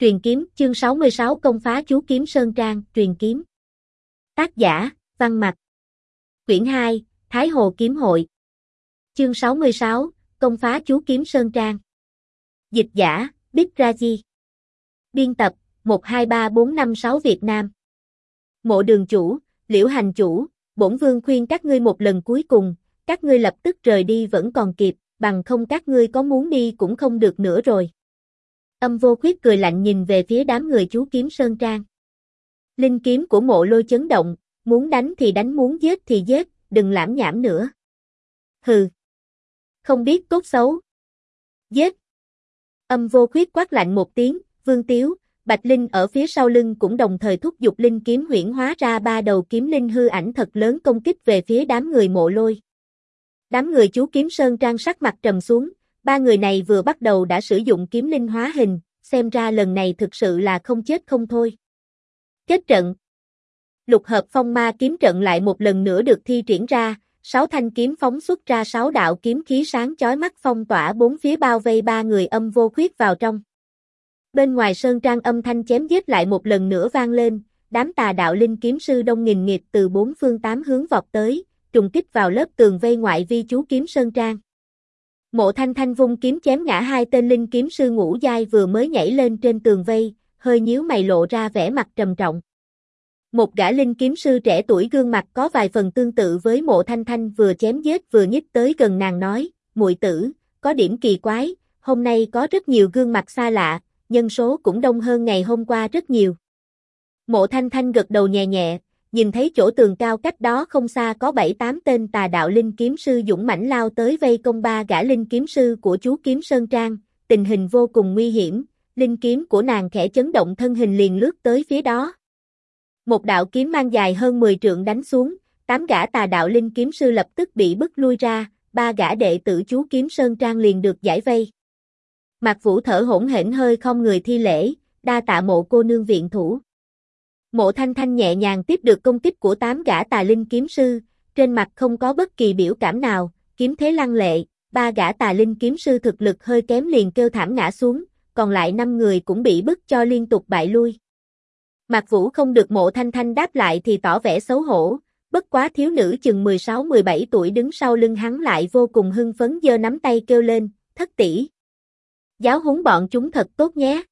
Truyền kiếm, chương 66 công phá chú kiếm Sơn Trang, truyền kiếm. Tác giả, Văn Mặc. Quyển 2, Thái Hồ Kiếm Hội. Chương 66, công phá chú kiếm Sơn Trang. Dịch giả, Bích Raji. Biên tập, 123456 Việt Nam. Mộ đường chủ, Liễu hành chủ, bổn vương khuyên các ngươi một lần cuối cùng, các ngươi lập tức rời đi vẫn còn kịp, bằng không các ngươi có muốn đi cũng không được nữa rồi. Âm Vô Khuyết cười lạnh nhìn về phía đám người chú kiếm Sơn Trang. Linh kiếm của Mộ Lôi chấn động, muốn đánh thì đánh, muốn giết thì giết, đừng lảm nhảm nữa. Hừ. Không biết tốt xấu. Giết. Âm Vô Khuyết quát lạnh một tiếng, Vương Tiếu, Bạch Linh ở phía sau lưng cũng đồng thời thúc giục linh kiếm huyễn hóa ra ba đầu kiếm linh hư ảnh thật lớn công kích về phía đám người Mộ Lôi. Đám người chú kiếm Sơn Trang sắc mặt trầm xuống. Ba người này vừa bắt đầu đã sử dụng kiếm linh hóa hình, xem ra lần này thực sự là không chết không thôi. Kết trận. Lục hợp phong ma kiếm trận lại một lần nữa được thi triển ra, 6 thanh kiếm phóng xuất ra 6 đạo kiếm khí sáng chói mắt phong tỏa bốn phía bao vây ba người Âm Vô Khuyết vào trong. Bên ngoài Sơn Trang âm thanh chém giết lại một lần nữa vang lên, đám tà đạo linh kiếm sư đông nghìn nghịt từ bốn phương tám hướng vọt tới, trùng kích vào lớp tường vây ngoại vi chú kiếm Sơn Trang. Mộ Thanh Thanh vung kiếm chém ngã hai tên linh kiếm sư ngũ giai vừa mới nhảy lên trên tường vây, hơi nhíu mày lộ ra vẻ mặt trầm trọng. Một gã linh kiếm sư trẻ tuổi gương mặt có vài phần tương tự với Mộ Thanh Thanh vừa chém giết vừa nhích tới gần nàng nói, muội tử, có điểm kỳ quái, hôm nay có rất nhiều gương mặt xa lạ, nhân số cũng đông hơn ngày hôm qua rất nhiều. Mộ Thanh Thanh gật đầu nhẹ nhẹ, nhìn thấy chỗ tường cao cách đó không xa có 7-8 tên tà đạo linh kiếm sư dũng mãnh lao tới vây công ba gã linh kiếm sư của chú kiếm Sơn Trang, tình hình vô cùng nguy hiểm, linh kiếm của nàng khẽ chấn động thân hình liền lướt tới phía đó. Một đạo kiếm mang dài hơn 10 trượng đánh xuống, 8 gã tà đạo linh kiếm sư lập tức bị bức lui ra, ba gã đệ tử chú kiếm Sơn Trang liền được giải vây. Mạc Vũ thở hổn hển hơi không người thi lễ, đa tạ Mộ cô nương viện thủ. Mộ Thanh Thanh nhẹ nhàng tiếp được công kích của 8 gã tà linh kiếm sư, trên mặt không có bất kỳ biểu cảm nào, kiếm thế lăng lệ, ba gã tà linh kiếm sư thực lực hơi kém liền kêu thảm ngã xuống, còn lại 5 người cũng bị bức cho liên tục bại lui. Mạc Vũ không được Mộ Thanh Thanh đáp lại thì tỏ vẻ xấu hổ, bất quá thiếu nữ chừng 16-17 tuổi đứng sau lưng hắn lại vô cùng hưng phấn giơ nắm tay kêu lên, thất tỷ. Giáo huấn bọn chúng thật tốt nhé.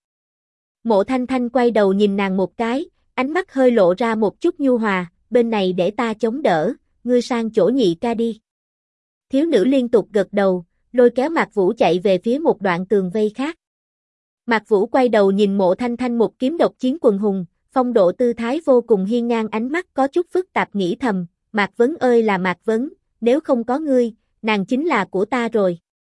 Mộ Thanh Thanh quay đầu nhìn nàng một cái, ánh mắt hơi lộ ra một chút nhu hòa, bên này để ta chống đỡ, ngươi sang chỗ nhị ca đi. Thiếu nữ liên tục gật đầu, lôi kéo Mạc Vũ chạy về phía một đoạn tường vây khác. Mạc Vũ quay đầu nhìn Mộ Thanh Thanh một kiếm độc chiến quần hùng, phong độ tư thái vô cùng hiên ngang, ánh mắt có chút phức tạp nghĩ thầm, Mạc Vấn ơi là Mạc Vấn, nếu không có ngươi, nàng chính là của ta rồi.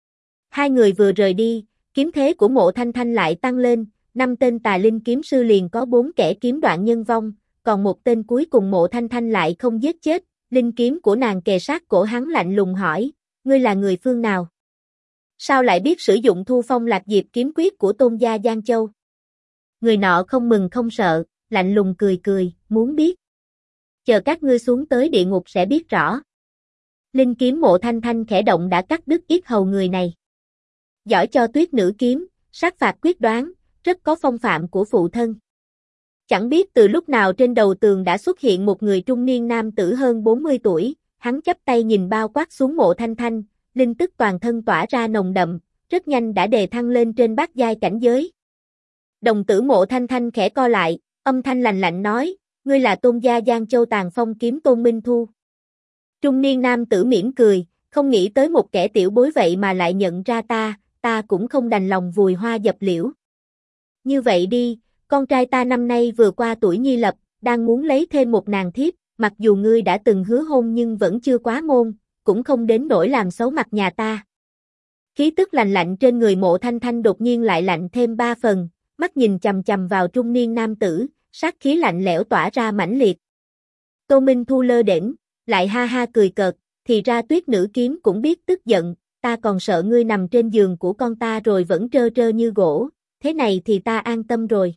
Hai người vừa rời đi, kiếm thế của Mộ Thanh Thanh lại tăng lên. 5 tên tà linh kiếm sư liền có 4 kẻ kiếm đoạn nhân vong, còn một tên cuối cùng Mộ Thanh Thanh lại không giết chết, linh kiếm của nàng kề sát cổ hắn lạnh lùng hỏi, ngươi là người phương nào? Sao lại biết sử dụng Thu Phong Lạc Diệp kiếm quyết của tôn gia Giang Châu? Người nọ không mừng không sợ, lạnh lùng cười cười, muốn biết. Chờ các ngươi xuống tới địa ngục sẽ biết rõ. Linh kiếm Mộ Thanh Thanh khẽ động đã cắt đứt yết hầu người này. Giỏi cho tuyết nữ kiếm, sát phạt quyết đoán, rất có phong phạm của phụ thân. Chẳng biết từ lúc nào trên đầu tường đã xuất hiện một người trung niên nam tử hơn 40 tuổi, hắn chắp tay nhìn bao quát xuống Mộ Thanh Thanh, linh tức toàn thân tỏa ra nồng đậm, rất nhanh đã đề thăng lên trên bát giai cảnh giới. Đồng tử Mộ Thanh Thanh khẽ co lại, âm thanh lạnh lạnh nói, ngươi là tôn gia Giang Châu Tàn Phong kiếm Tôn Minh Thu. Trung niên nam tử mỉm cười, không nghĩ tới một kẻ tiểu bối vậy mà lại nhận ra ta cũng không đành lòng vùi hoa dập liễu. Như vậy đi, con trai ta năm nay vừa qua tuổi nhi lập, đang muốn lấy thêm một nàng thiếp, mặc dù ngươi đã từng hứa hôn nhưng vẫn chưa quá môn, cũng không đến nỗi làm xấu mặt nhà ta. Khí tức lạnh lạnh trên người Mộ Thanh Thanh đột nhiên lại lạnh thêm 3 phần, mắt nhìn chằm chằm vào trung niên nam tử, sát khí lạnh lẽo tỏa ra mãnh liệt. Tô Minh Thu lơ đễnh, lại ha ha cười cợt, thì ra tuyết nữ kiếm cũng biết tức giận, ta còn sợ ngươi nằm trên giường của con ta rồi vẫn trơ trơ như gỗ. Thế này thì ta an tâm rồi.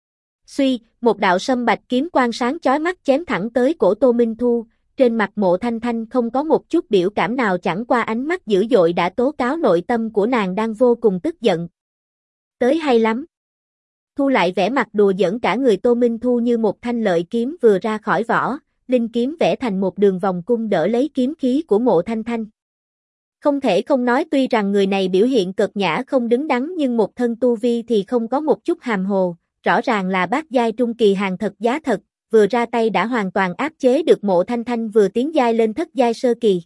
Suy, một đạo sâm bạch kiếm quang sáng chói mắt chém thẳng tới cổ Tô Minh Thu, trên mặt Mộ Thanh Thanh không có một chút biểu cảm nào, chẳng qua ánh mắt dữ dội đã tố cáo nội tâm của nàng đang vô cùng tức giận. Tới hay lắm. thu lại vẻ mặt đùa giỡn cả người Tô Minh Thu như một thanh lợi kiếm vừa ra khỏi vỏ, linh kiếm vẽ thành một đường vòng cung đỡ lấy kiếm khí của Mộ Thanh Thanh. Không thể không nói tuy rằng người này biểu hiện cợt nhã không đứng đắn nhưng một thân tu vi thì không có một chút hàm hồ, rõ ràng là bát giai trung kỳ hàng thật giá thật, vừa ra tay đã hoàn toàn áp chế được Mộ Thanh Thanh vừa tiến giai lên thất giai sơ kỳ.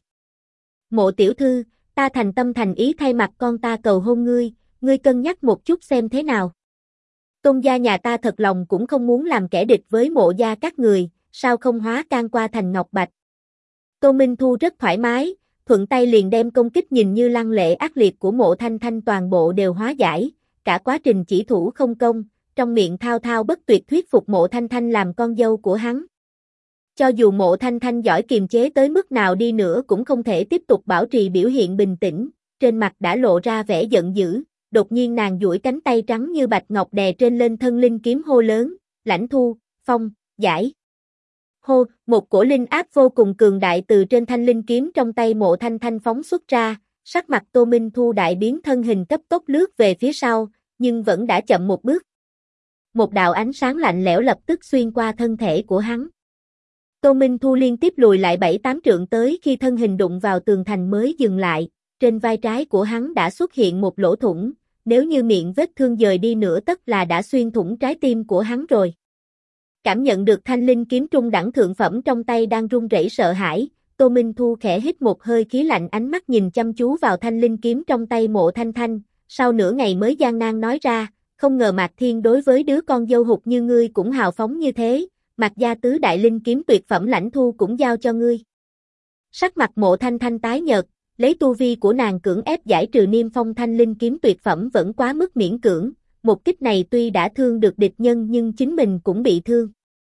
Mộ tiểu thư, ta thành tâm thành ý thay mặt con ta cầu hôn ngươi cân nhắc một chút xem thế nào. Tôn gia nhà ta thật lòng cũng không muốn làm kẻ địch với Mộ gia các người, sao không hóa can qua thành ngọc bạch. Tô Minh Thu rất thoải mái, thuận tay liền đem công kích nhìn như lăng lệ ác liệt của Mộ Thanh Thanh toàn bộ đều hóa giải, cả quá trình chỉ thủ không công, trong miệng thao thao bất tuyệt thuyết phục Mộ Thanh Thanh làm con dâu của hắn. Cho dù Mộ Thanh Thanh giỏi kiềm chế tới mức nào đi nữa cũng không thể tiếp tục bảo trì biểu hiện bình tĩnh, trên mặt đã lộ ra vẻ giận dữ, đột nhiên nàng duỗi cánh tay trắng như bạch ngọc đè trên lên thân linh kiếm hô lớn, Lãnh Thu, Phong, giải. Hô, một cổ linh áp vô cùng cường đại từ trên thanh linh kiếm trong tay Mộ Thanh Thanh phóng xuất ra, sắc mặt Tô Minh Thu đại biến thân hình cấp tốc lướt về phía sau, nhưng vẫn đã chậm một bước. Một đạo ánh sáng lạnh lẽo lập tức xuyên qua thân thể của hắn. Tô Minh Thu liên tiếp lùi lại 7-8 trượng tới khi thân hình đụng vào tường thành mới dừng lại, trên vai trái của hắn đã xuất hiện một lỗ thủng, nếu như miệng vết thương dời đi nữa tất là đã xuyên thủng trái tim của hắn rồi. Cảm nhận được thanh linh kiếm trung đẳng thượng phẩm trong tay đang run rẩy sợ hãi, Tô Minh Thu khẽ hít một hơi khí lạnh ánh mắt nhìn chăm chú vào thanh linh kiếm trong tay Mộ Thanh Thanh, sau nửa ngày mới gian nan nói ra, không ngờ Mạc Thiên đối với đứa con dâu hụt như ngươi cũng hào phóng như thế, Mạc gia tứ đại linh kiếm tuyệt phẩm Lãnh Thu cũng giao cho ngươi. Sắc mặt Mộ Thanh Thanh tái nhợt, lấy tu vi của nàng cưỡng ép giải trừ niêm phong thanh linh kiếm tuyệt phẩm vẫn quá mức miễn cưỡng, một kích này tuy đã thương được địch nhân nhưng chính mình cũng bị thương.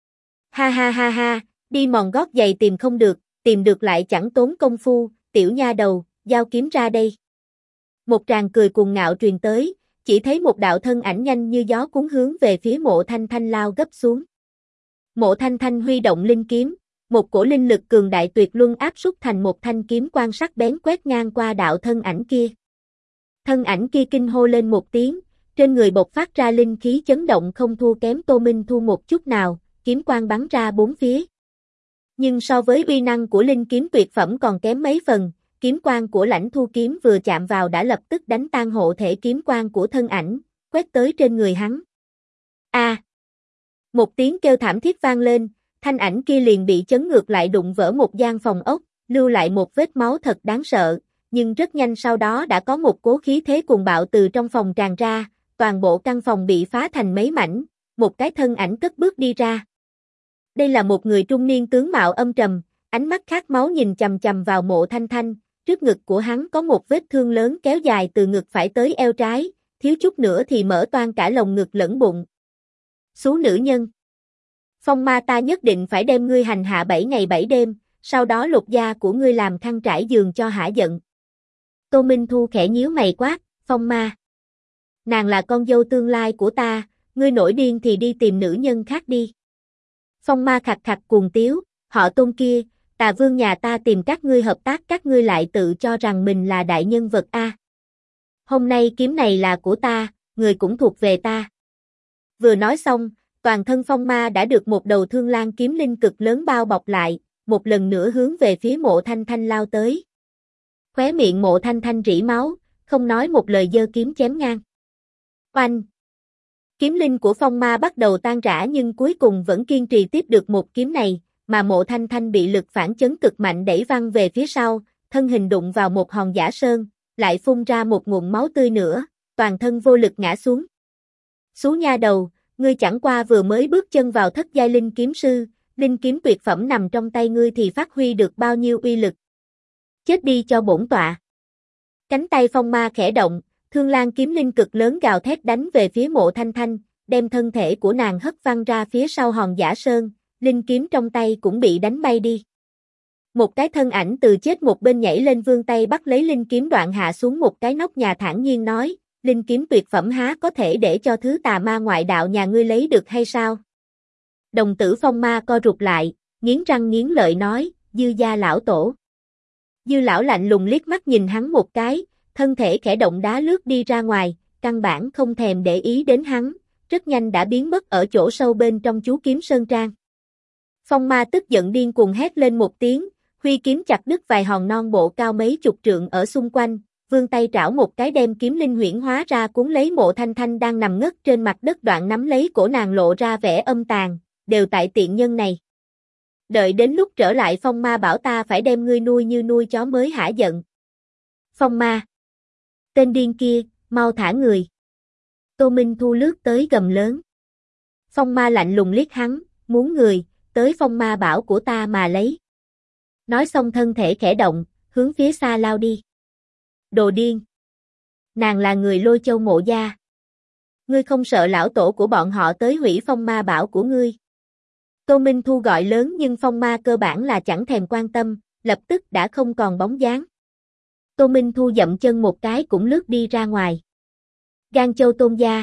Ha ha ha ha, đi mòn gót giày tìm không được, tìm được lại chẳng tốn công phu, tiểu nha đầu, giao kiếm ra đây. Một tràng cười cuồng ngạo truyền tới, chỉ thấy một đạo thân ảnh nhanh như gió cuốn hướng về phía Mộ Thanh Thanh lao gấp xuống. Mộ Thanh Thanh huy động linh kiếm, một cổ linh lực cường đại tuyệt luân áp xúc thành một thanh kiếm quang sắc bén quét ngang qua đạo thân ảnh kia. Thân ảnh kia kinh hô lên một tiếng, trên người bộc phát ra linh khí chấn động không thua kém Tô Minh Thu một chút nào, kiếm quang bắn ra bốn phía. Nhưng so với uy năng của linh kiếm tuyệt phẩm còn kém mấy phần, kiếm quang của Lãnh Thu kiếm vừa chạm vào đã lập tức đánh tan hộ thể kiếm quang của thân ảnh, quét tới trên người hắn. A! Một tiếng kêu thảm thiết vang lên, thanh ảnh kia liền bị chấn ngược lại đụng vỡ một gian phòng ốc, lưu lại một vết máu thật đáng sợ, nhưng rất nhanh sau đó đã có một cố khí thế cuồng bạo từ trong phòng tràn ra, toàn bộ căn phòng bị phá thành mấy mảnh, một cái thân ảnh cất bước đi ra. Đây là một người trung niên tướng mạo âm trầm, ánh mắt khát máu nhìn chằm chằm vào Mộ Thanh Thanh, trước ngực của hắn có một vết thương lớn kéo dài từ ngực phải tới eo trái, thiếu chút nữa thì mở toang cả lồng ngực lẫn bụng. Xú nữ nhân! Phong ma ta nhất định phải đem ngươi hành hạ 7 ngày 7 đêm, sau đó lột da của ngươi làm khăn trải giường cho hả giận. Tô Minh Thu khẽ nhíu mày quát, Phong ma. Nàng là con dâu tương lai của ta, ngươi nổi điên thì đi tìm nữ nhân khác đi. Phong ma khặt khặt cuồng tiếu, họ Tôn kia, Tà Vương nhà ta tìm các ngươi hợp tác các ngươi lại tự cho rằng mình là đại nhân vật a. Hôm nay kiếm này là của ta, người cũng thuộc về ta. Vừa nói xong, toàn thân phong ma đã được một đầu thương lang kiếm linh cực lớn bao bọc lại, một lần nữa hướng về phía Mộ Thanh Thanh lao tới. Khóe miệng Mộ Thanh Thanh rỉ máu, không nói một lời giơ kiếm chém ngang. Oanh! Kiếm linh của phong ma bắt đầu tan rã nhưng cuối cùng vẫn kiên trì tiếp được một kiếm này, mà Mộ Thanh Thanh bị lực phản chấn cực mạnh đẩy văng về phía sau, thân hình đụng vào một hòn giả sơn, lại phun ra một nguồn máu tươi nữa, toàn thân vô lực ngã xuống. Xú nha đầu, ngươi chẳng qua vừa mới bước chân vào thất giai linh kiếm sư, linh kiếm tuyệt phẩm nằm trong tay ngươi thì phát huy được bao nhiêu uy lực. Chết đi cho bổn tọa. Cánh tay phong ma khẽ động, thương lang kiếm linh cực lớn gào thét đánh về phía Mộ Thanh Thanh, đem thân thể của nàng hất văng ra phía sau hòn giả sơn, linh kiếm trong tay cũng bị đánh bay đi. Một cái thân ảnh từ chết một bên nhảy lên vươn tay bắt lấy linh kiếm đoạn hạ xuống một cái nóc nhà thản nhiên nói, linh kiếm tuyệt phẩm há có thể để cho thứ tà ma ngoại đạo nhà ngươi lấy được hay sao? Đồng tử phong ma co rụt lại, nghiến răng nghiến lợi nói, Dư gia lão tổ. Dư lão lạnh lùng liếc mắt nhìn hắn một cái, thân thể khẽ động đá lướt đi ra ngoài, căn bản không thèm để ý đến hắn, rất nhanh đã biến mất ở chỗ sâu bên trong chú kiếm sơn trang. Phong ma tức giận điên cuồng hét lên một tiếng, huy kiếm chặt đứt vài hòn non bộ cao mấy chục trượng ở xung quanh, vươn tay trảo một cái đem kiếm linh huyễn hóa ra cuốn lấy Mộ Thanh Thanh đang nằm ngất trên mặt đất, đoạn nắm lấy cổ nàng lộ ra vẻ âm tàn, đều tại tiện nhân này. Đợi đến lúc trở lại phong ma bảo ta phải đem ngươi nuôi như nuôi chó mới hả giận. Phong ma. Tên điên kia, mau thả người. Tô Minh Thu lướt tới gầm lớn. Phong ma lạnh lùng liếc hắn, muốn người, tới phong ma bảo của ta mà lấy. Nói xong thân thể khẽ động, hướng phía xa lao đi. Đồ điên. Nàng là người Lôi Châu Mộ gia. Ngươi không sợ lão tổ của bọn họ tới hủy phong ma bảo của ngươi. Tô Minh Thu gọi lớn nhưng phong ma cơ bản là chẳng thèm quan tâm, lập tức đã không còn bóng dáng. Tô Minh Thu dậm chân một cái cũng lướt đi ra ngoài. Gan Châu Tôn gia.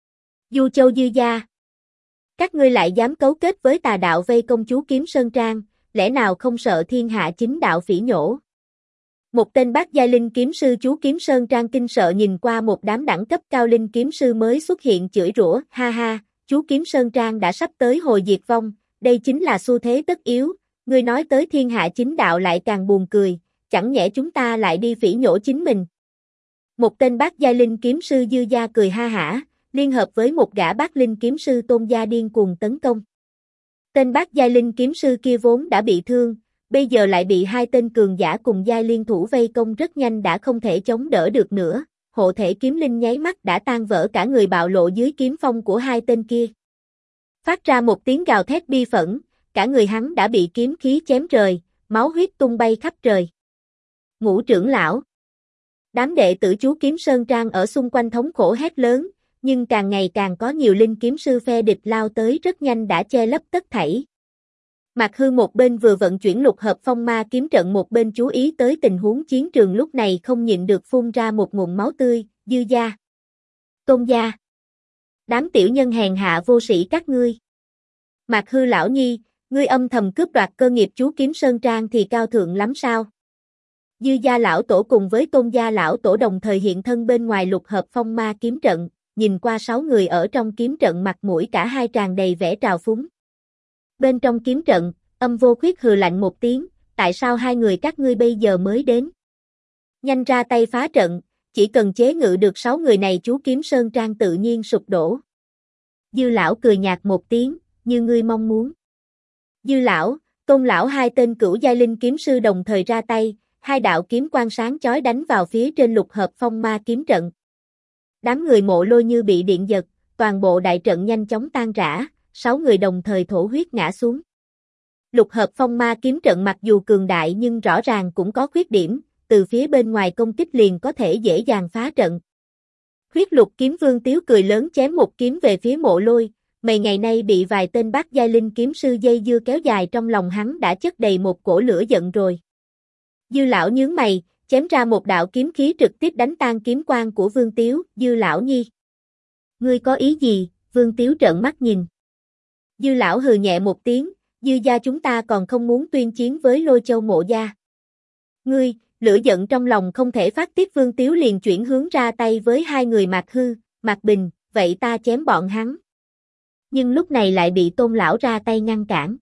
Du Châu Dư gia. Các ngươi lại dám cấu kết với tà đạo vây công chú kiếm sơn trang, lẽ nào không sợ thiên hạ chính đạo phỉ nhổ? Một tên bát giai linh kiếm sư chú kiếm sơn trang kinh sợ nhìn qua một đám đẳng cấp cao linh kiếm sư mới xuất hiện chửi rủa, ha ha, chú kiếm sơn trang đã sắp tới hồi diệt vong, đây chính là xu thế tất yếu, ngươi nói tới thiên hạ chính đạo lại càng buồn cười, chẳng nhẽ chúng ta lại đi phỉ nhổ chính mình. Một tên bát giai linh kiếm sư Dư gia cười ha hả, liên hợp với một gã bát linh kiếm sư Tôn gia điên cuồng tấn công. Tên bát giai linh kiếm sư kia vốn đã bị thương, bây giờ lại bị hai tên cường giả cùng giai liên thủ vây công, rất nhanh đã không thể chống đỡ được nữa, hộ thể kiếm linh nháy mắt đã tan vỡ cả người, bạo lộ dưới kiếm phong của hai tên kia. Phát ra một tiếng gào thét bi phẫn, cả người hắn đã bị kiếm khí chém rời, máu huyết tung bay khắp trời. Ngũ trưởng lão. Đám đệ tử chú kiếm sơn trang ở xung quanh thống khổ hét lớn, nhưng càng ngày càng có nhiều linh kiếm sư phe địch lao tới, rất nhanh đã che lấp tất thảy. Mạc Hư một bên vừa vận chuyển lục hợp phong ma kiếm trận, một bên chú ý tới tình huống chiến trường, lúc này không nhịn được phun ra một ngụm máu tươi. Dư gia. Tôn gia. Đám tiểu nhân hèn hạ vô sĩ các ngươi. Mạc Hư lão nhi, ngươi âm thầm cướp đoạt cơ nghiệp chú kiếm sơn trang thì cao thượng lắm sao? Dư gia lão tổ cùng với Tôn gia lão tổ đồng thời hiện thân bên ngoài lục hợp phong ma kiếm trận, nhìn qua 6 người ở trong kiếm trận, mặt mũi cả hai tràn đầy vẻ trào phúng. Bên trong kiếm trận, Âm Vô Khuyết hừ lạnh một tiếng, tại sao hai người các ngươi bây giờ mới đến? Nhanh ra tay phá trận, chỉ cần chế ngự được 6 người này chú kiếm sơn trang tự nhiên sụp đổ. Dư lão cười nhạt một tiếng, như ngươi mong muốn. Dư lão, Tôn lão hai tên cửu giai linh kiếm sư đồng thời ra tay, hai đạo kiếm quang sáng chói đánh vào phía trên lục hợp phong ma kiếm trận. Đám người Mộ Lôi như bị điện giật, toàn bộ đại trận nhanh chóng tan rã, 6 người đồng thời thổ huyết ngã xuống. Lục hợp phong ma kiếm trận mặc dù cường đại nhưng rõ ràng cũng có khuyết điểm, từ phía bên ngoài công kích liền có thể dễ dàng phá trận. Huyết Lục kiếm Vương Tiếu cười lớn chém một kiếm về phía Mộ Lôi, mấy ngày nay bị vài tên bát giai linh kiếm sư dây dưa kéo dài, trong lòng hắn đã chất đầy một cổ lửa giận rồi. Dư lão nhướng mày, chém ra một đạo kiếm khí trực tiếp đánh tan kiếm quang của Vương Tiếu. Dư lão nhi, ngươi có ý gì? Vương Tiếu trợn mắt nhìn. Dư lão hừ nhẹ một tiếng, Dư gia chúng ta còn không muốn tuyên chiến với Lôi Châu Mộ gia. Ngươi, lửa giận trong lòng không thể phát tiết, Vương Tiếu liền chuyển hướng ra tay với hai người Mạc Hư, Mạc Bình, vậy ta chém bọn hắn. Nhưng lúc này lại bị Tôn lão ra tay ngăn cản.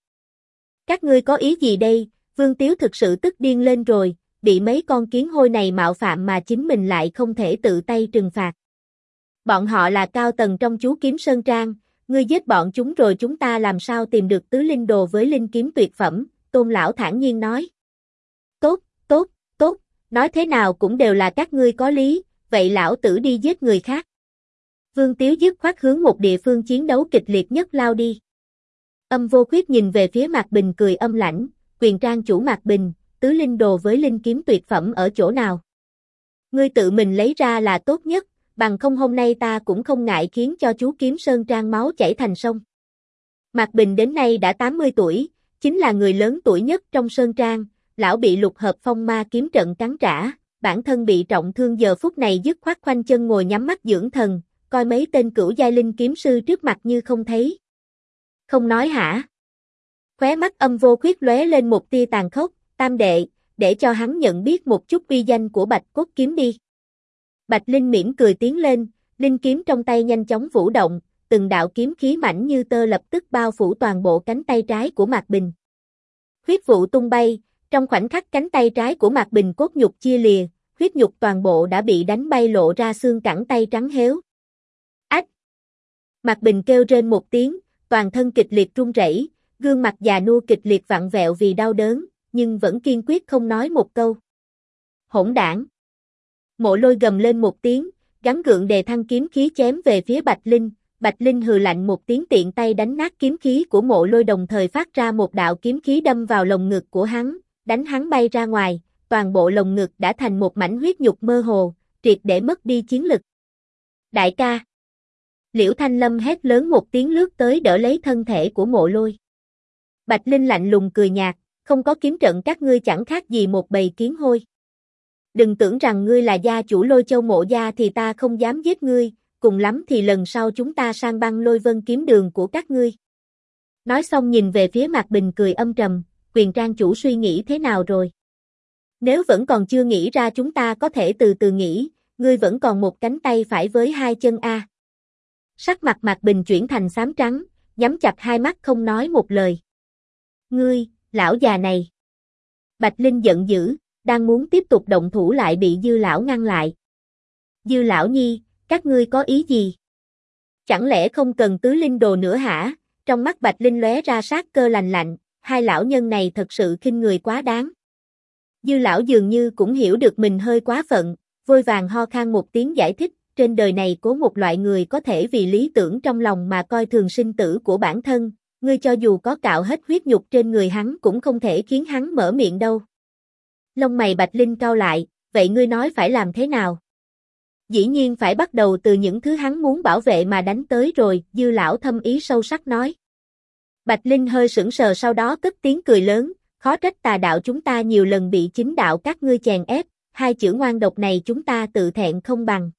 Các ngươi có ý gì đây? Vương Tiếu thực sự tức điên lên rồi, bị mấy con kiến hôi này mạo phạm mà chính mình lại không thể tự tay trừng phạt. Bọn họ là cao tầng trong chú kiếm sơn trang, ngươi giết bọn chúng rồi chúng ta làm sao tìm được tứ linh đồ với linh kiếm tuyệt phẩm? Tôn lão thản nhiên nói. Tốt, tốt, tốt, nói thế nào cũng đều là các ngươi có lý, vậy lão tử đi giết người khác. Vương Tiếu dứt khoát hướng một địa phương chiến đấu kịch liệt nhất lao đi. Âm Vô Khuyết nhìn về phía Mạc Bình cười âm lãnh, quyền trang chủ Mạc Bình, tứ linh đồ với linh kiếm tuyệt phẩm ở chỗ nào? Ngươi tự mình lấy ra là tốt nhất, bằng không hôm nay ta cũng không ngại khiến cho chú kiếm sơn trang máu chảy thành sông. Mạc Bình đến nay đã 80 tuổi, chính là người lớn tuổi nhất trong sơn trang, lão bị lục hợp phong ma kiếm trận cắn trả, bản thân bị trọng thương, giờ phút này dứt khoát khoanh chân ngồi nhắm mắt dưỡng thần, coi mấy tên cửu giai linh kiếm sư trước mặt như không thấy. Không nói hả? Khóe mắt Âm Vô Khuyết lóe lên một tia tàn khốc, tam đệ, để cho hắn nhận biết một chút uy danh của Bạch Cốt kiếm đi. Bạch Linh mỉm cười tiến lên, linh kiếm trong tay nhanh chóng vũ động, từng đạo kiếm khí mảnh như tơ lập tức bao phủ toàn bộ cánh tay trái của Mạc Bình. Huyết vụ tung bay, trong khoảnh khắc cánh tay trái của Mạc Bình cốt nhục chia lìa, huyết nhục toàn bộ đã bị đánh bay lộ ra xương cẳng tay trắng héo. Ách! Mạc Bình kêu rên một tiếng, toàn thân kịch liệt run rẩy, gương mặt già nua kịch liệt vặn vẹo vì đau đớn, nhưng vẫn kiên quyết không nói một câu. Hỗn đảng! Mộ Lôi gầm lên một tiếng, gắng gượng đề thăng kiếm khí chém về phía Bạch Linh. Bạch Linh hừ lạnh một tiếng tiện tay đánh nát kiếm khí của Mộ Lôi, đồng thời phát ra một đạo kiếm khí đâm vào lồng ngực của hắn, đánh hắn bay ra ngoài, toàn bộ lồng ngực đã thành một mảnh huyết nhục mơ hồ, triệt để mất đi chiến lực. Đại ca! Liễu Thanh Lâm hét lớn một tiếng lướt tới đỡ lấy thân thể của Mộ Lôi. Bạch Linh lạnh lùng cười nhạt, không có kiếm trận các ngươi chẳng khác gì một bầy kiến hôi. Đừng tưởng rằng ngươi là gia chủ Lôi Châu Mộ gia thì ta không dám giết ngươi, cùng lắm thì lần sau chúng ta sang băng Lôi Vân kiếm đường của các ngươi. Nói xong nhìn về phía Mạc Bình cười âm trầm, Quyền trang chủ suy nghĩ thế nào rồi? Nếu vẫn còn chưa nghĩ ra chúng ta có thể từ từ nghĩ, ngươi vẫn còn một cánh tay phải với hai chân a. Sắc mặt Mạc Bình chuyển thành xám trắng, nhắm chặt hai mắt không nói một lời. Ngươi, lão già này. Bạch Linh giận dữ, đang muốn tiếp tục động thủ lại bị Dư lão ngăn lại. Dư lão nhi, các ngươi có ý gì? Chẳng lẽ không cần tứ linh đồ nữa hả? Trong mắt Bạch Linh lóe ra sát cơ lạnh lạnh, hai lão nhân này thật sự khinh người quá đáng. Dư lão dường như cũng hiểu được mình hơi quá phận, vội vàng ho khan một tiếng giải thích, trên đời này có một loại người có thể vì lý tưởng trong lòng mà coi thường sinh tử của bản thân, ngươi cho dù có cạo hết huyết nhục trên người hắn cũng không thể khiến hắn mở miệng đâu. Lông mày Bạch Linh cau lại, vậy ngươi nói phải làm thế nào? Dĩ nhiên phải bắt đầu từ những thứ hắn muốn bảo vệ mà đánh tới rồi, Dư lão thâm ý sâu sắc nói. Bạch Linh hơi sững sờ sau đó cất tiếng cười lớn, khó trách tà đạo chúng ta nhiều lần bị chính đạo các ngươi chèn ép, hai chữ ngoan độc này chúng ta tự thẹn không bằng.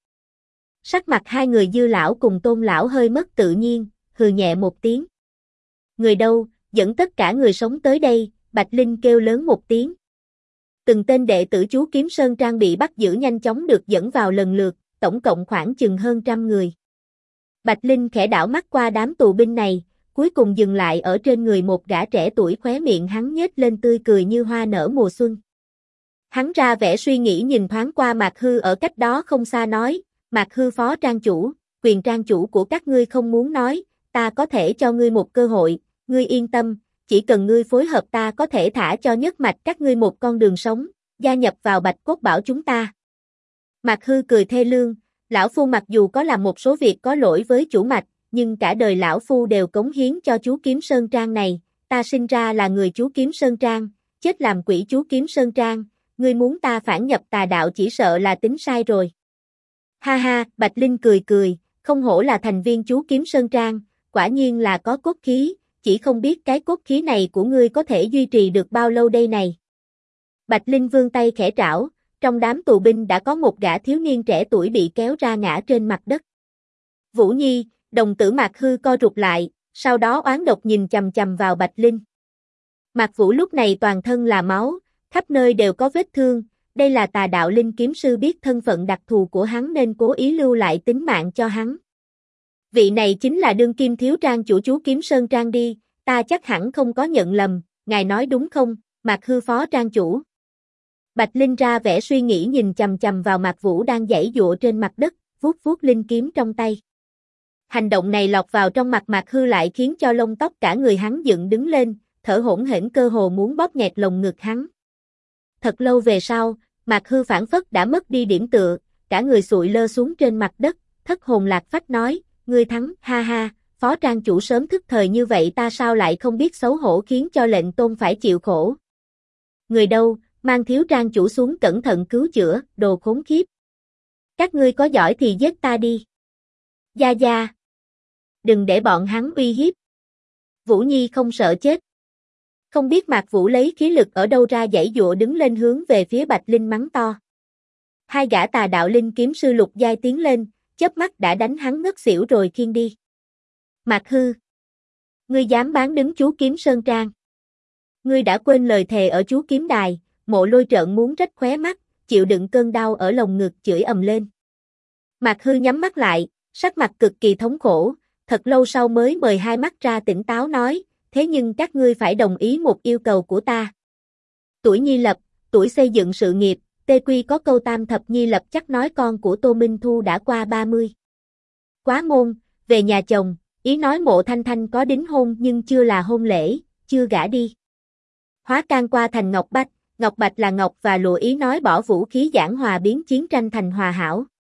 Sắc mặt hai người Dư lão cùng Tôn lão hơi mất tự nhiên, hừ nhẹ một tiếng. Người đâu, dẫn tất cả người sống tới đây, Bạch Linh kêu lớn một tiếng. Từng tên đệ tử chú Kiếm Sơn Trang bị bắt giữ nhanh chóng được dẫn vào lần lượt, tổng cộng khoảng chừng hơn 100 người. Bạch Linh khẽ đảo mắt qua đám tù binh này, cuối cùng dừng lại ở trên người một gã trẻ tuổi, khóe miệng hắn nhếch lên tươi cười như hoa nở mùa xuân. Hắn ra vẻ suy nghĩ nhìn thoáng qua Mạc Hư ở cách đó không xa nói, Mạc Hư phó trang chủ, Quyền trang chủ của các ngươi không muốn nói, ta có thể cho ngươi một cơ hội, ngươi yên tâm, chỉ cần ngươi phối hợp ta có thể thả cho nhất mạch các ngươi một con đường sống, gia nhập vào Bạch Cốt Bảo chúng ta. Mạc Hư cười thê lương, lão phu mặc dù có làm một số việc có lỗi với chủ mạch, nhưng cả đời lão phu đều cống hiến cho chú Kiếm Sơn Trang này, ta sinh ra là người chú Kiếm Sơn Trang, chết làm quỷ chú Kiếm Sơn Trang, ngươi muốn ta phản nhập tà đạo chỉ sợ là tính sai rồi. Ha ha, Bạch Linh cười cười, không hổ là thành viên chú Kiếm Sơn Trang, quả nhiên là có cốt khí, chỉ không biết cái cốt khí này của ngươi có thể duy trì được bao lâu đây này. Bạch Linh vươn tay khẽ trảo, trong đám tù binh đã có một gã thiếu niên trẻ tuổi bị kéo ra ngã trên mặt đất. Vũ Nhi, đồng tử Mạc Hư co rụt lại, sau đó oán độc nhìn chằm chằm vào Bạch Linh. Mạc Vũ lúc này toàn thân là máu, khắp nơi đều có vết thương, đây là tà đạo linh kiếm sư biết thân phận đặc thù của hắn nên cố ý lưu lại tính mạng cho hắn. Vị này chính là đương kim thiếu trang chủ chú Kiếm Sơn Trang đi, ta chắc hẳn không có nhận lầm, ngài nói đúng không, Mạc Hư phó trang chủ. Bạch Linh ra vẻ suy nghĩ nhìn chằm chằm vào Mạc Vũ đang giãy giụa trên mặt đất, vuốt vuốt linh kiếm trong tay. Hành động này lọt vào trong mặt Mạc Hư lại khiến cho lông tóc cả người hắn dựng đứng lên, thở hổn hển cơ hồ muốn bóp nghẹt lồng ngực hắn. Thật lâu về sau, Mạc Hư phảng phất đã mất đi điểm tựa, cả người sụi lơ xuống trên mặt đất, thất hồn lạc phách nói, ngươi thắng, ha ha, phó trang chủ sớm thức thời như vậy ta sao lại không biết xấu hổ khiến cho lệnh tôn phải chịu khổ. Người đâu, mang thiếu trang chủ xuống cẩn thận cứu chữa, đồ khốn kiếp. Các ngươi có giỏi thì giết ta đi. Gia Gia. Đừng để bọn hắn uy hiếp. Vũ Nhi không sợ chết. Không biết Mạc Vũ lấy khí lực ở đâu ra giãy giụa đứng lên hướng về phía Bạch Linh mắng to. Hai gã tà đạo linh kiếm sư lục giai tiến lên, chớp mắt đã đánh hắn ngất xỉu rồi khiêng đi. Mạc Hư. Ngươi dám bán đứng chú Kiếm Sơn Trang. Ngươi đã quên lời thề ở chú Kiếm Đài, Mộ Lôi trợn muốn rách khóe mắt, chịu đựng cơn đau ở lồng ngực chửi ầm lên. Mạc Hư nhắm mắt lại, sắc mặt cực kỳ thống khổ, thật lâu sau mới mời hai mắt ra tỉnh táo nói, thế nhưng các ngươi phải đồng ý một yêu cầu của ta. Tuổi nhi lập, tuổi xây dựng sự nghiệp, Tê Quy có câu tam thập nhi lập chắc nói con của Tô Minh Thu đã qua 30. Quá môn, về nhà chồng, ý nói Mộ Thanh Thanh có đính hôn nhưng chưa là hôn lễ, chưa gả đi. Hóa can qua thành Ngọc Bạch là ngọc và lụa ý nói bỏ vũ khí giảng hòa biến chiến tranh thành hòa hảo.